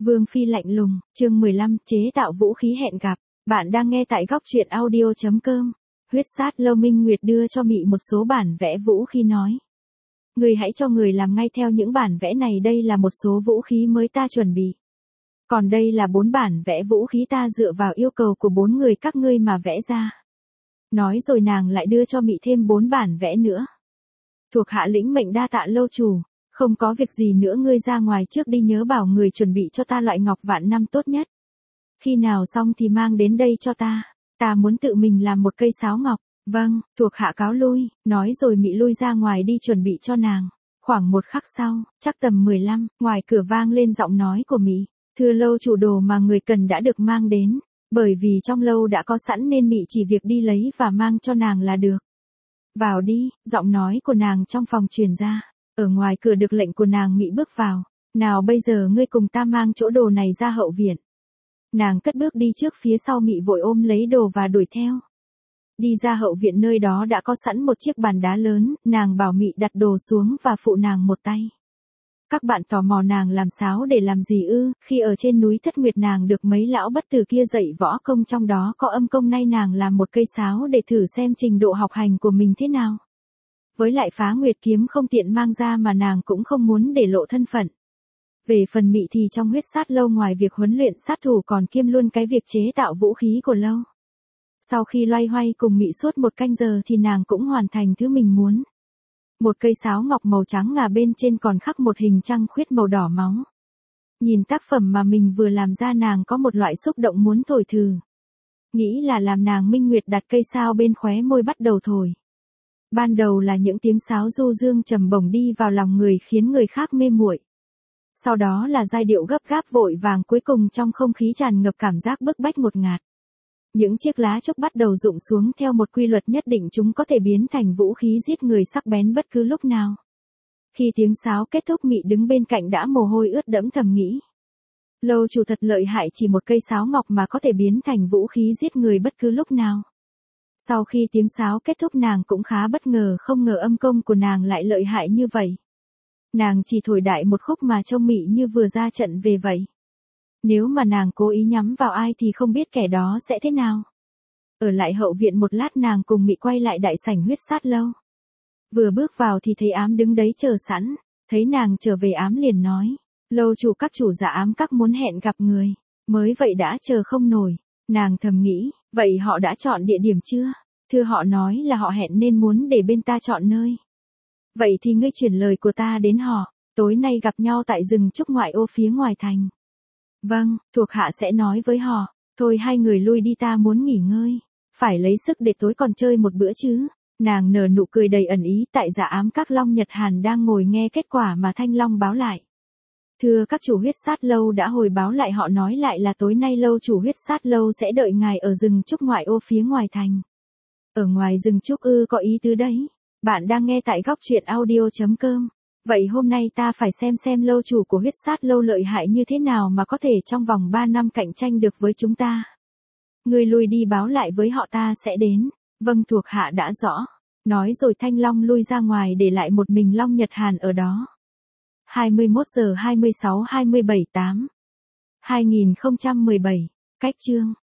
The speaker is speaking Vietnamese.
Vương Phi lạnh lùng, chương 15, chế tạo vũ khí hẹn gặp. Bạn đang nghe tại góc truyện audio.com. Huyết sát Lâu Minh Nguyệt đưa cho Mị một số bản vẽ vũ khí nói. Người hãy cho người làm ngay theo những bản vẽ này, đây là một số vũ khí mới ta chuẩn bị. Còn đây là 4 bản vẽ vũ khí ta dựa vào yêu cầu của 4 người các ngươi mà vẽ ra. Nói rồi nàng lại đưa cho Mị thêm 4 bản vẽ nữa. Thuộc hạ lĩnh mệnh đa tạ lâu chủ. Không có việc gì nữa, ngươi ra ngoài trước đi, nhớ bảo người chuẩn bị cho ta loại ngọc vạn năm tốt nhất. Khi nào xong thì mang đến đây cho ta. Ta muốn tự mình làm một cây sáo ngọc. Vâng, thuộc hạ cáo lui, nói rồi Mị lui ra ngoài đi chuẩn bị cho nàng. Khoảng một khắc sau, chắc tầm 15, ngoài cửa vang lên giọng nói của Mị. Thưa lâu chủ, đồ mà người cần đã được mang đến. Bởi vì trong lâu đã có sẵn nên Mị chỉ việc đi lấy và mang cho nàng là được. Vào đi, giọng nói của nàng trong phòng truyền ra. Ở ngoài cửa được lệnh của nàng, Mị bước vào. Nào bây giờ ngươi cùng ta mang chỗ đồ này ra hậu viện. Nàng cất bước đi trước, phía sau Mị vội ôm lấy đồ và đuổi theo. Đi ra hậu viện, nơi đó đã có sẵn một chiếc bàn đá lớn, nàng bảo Mị đặt đồ xuống và phụ nàng một tay. Các bạn tò mò nàng làm sáo để làm gì ư? Khi ở trên núi Thất Nguyệt nàng được mấy lão bất tử kia dạy võ công, trong đó có âm công, nay nàng làm một cây sáo để thử xem trình độ học hành của mình thế nào. Với lại Phá Nguyệt kiếm không tiện mang ra mà nàng cũng không muốn để lộ thân phận. Về phần Mị thì trong huyết sát lâu ngoài việc huấn luyện sát thủ còn kiêm luôn cái việc chế tạo vũ khí của lâu. Sau khi loay hoay cùng Mị suốt 1 canh giờ thì nàng cũng hoàn thành thứ mình muốn. Một cây sáo ngọc màu trắng ngà, bên trên còn khắc một hình trăng khuyết màu đỏ máu. Nhìn tác phẩm mà mình vừa làm ra, nàng có một loại xúc động muốn thổi thử. Nghĩ là làm, nàng Minh Nguyệt đặt cây sao bên khóe môi bắt đầu thổi. Ban đầu là những tiếng sáo du dương trầm bổng đi vào lòng người khiến người khác mê muội. Sau đó là giai điệu gấp gáp vội vàng, cuối cùng trong không khí tràn ngập cảm giác bức bách ngột ngạt. Những chiếc lá trúc bắt đầu rụng xuống theo một quy luật nhất định, chúng có thể biến thành vũ khí giết người sắc bén bất cứ lúc nào. Khi tiếng sáo kết thúc, Mị đứng bên cạnh đã mồ hôi ướt đẫm, thầm nghĩ. Lâu chủ thật lợi hại, chỉ một cây sáo ngọc mà có thể biến thành vũ khí giết người bất cứ lúc nào. Sau khi tiếng sáo kết thúc, nàng cũng khá bất ngờ, không ngờ âm công của nàng lại lợi hại như vậy. Nàng chỉ thổi đại một khúc mà trông Mị như vừa ra trận về vậy. Nếu mà nàng cố ý nhắm vào ai thì không biết kẻ đó sẽ thế nào. Ở lại hậu viện một lát, nàng cùng Mị quay lại đại sảnh huyết sát lâu. Vừa bước vào thì thấy Ám đứng đấy chờ sẵn. Thấy nàng trở về, Ám liền nói. Lâu chủ, các chủ dạ Ám các muốn hẹn gặp người. Mới vậy đã chờ không nổi. Nàng thầm nghĩ, vậy họ đã chọn địa điểm chưa? Thưa, họ nói là họ hẹn nên muốn để bên ta chọn nơi. Vậy thì ngươi chuyển lời của ta đến họ, tối nay gặp nhau tại rừng trúc ngoại ô phía ngoài thành. Vâng, thuộc hạ sẽ nói với họ. Thôi hai người lui đi, ta muốn nghỉ ngơi. Phải lấy sức để tối còn chơi một bữa chứ. Nàng nở nụ cười đầy ẩn ý, tại dạ Ám các Long Nhật Hàn đang ngồi nghe kết quả mà Thanh Long báo lại. Thưa các chủ, huyết sát lâu đã hồi báo lại, họ nói lại là tối nay lâu chủ huyết sát lâu sẽ đợi ngài ở rừng trúc ngoại ô phía ngoài thành. Ở ngoài rừng trúc ư? Có ý tứ đấy. Bạn đang nghe tại góc truyện audio.com. Vậy hôm nay ta phải xem lâu chủ của huyết sát lâu lợi hại như thế nào mà có thể trong vòng 3 năm cạnh tranh được với chúng ta. Ngươi lui đi báo lại với họ, ta sẽ đến. Vâng, thuộc hạ đã rõ. Nói rồi Thanh Long lui ra ngoài, để lại một mình Long Nhật Hàn ở đó. 21 giờ 26-27/8 2017. Cách chương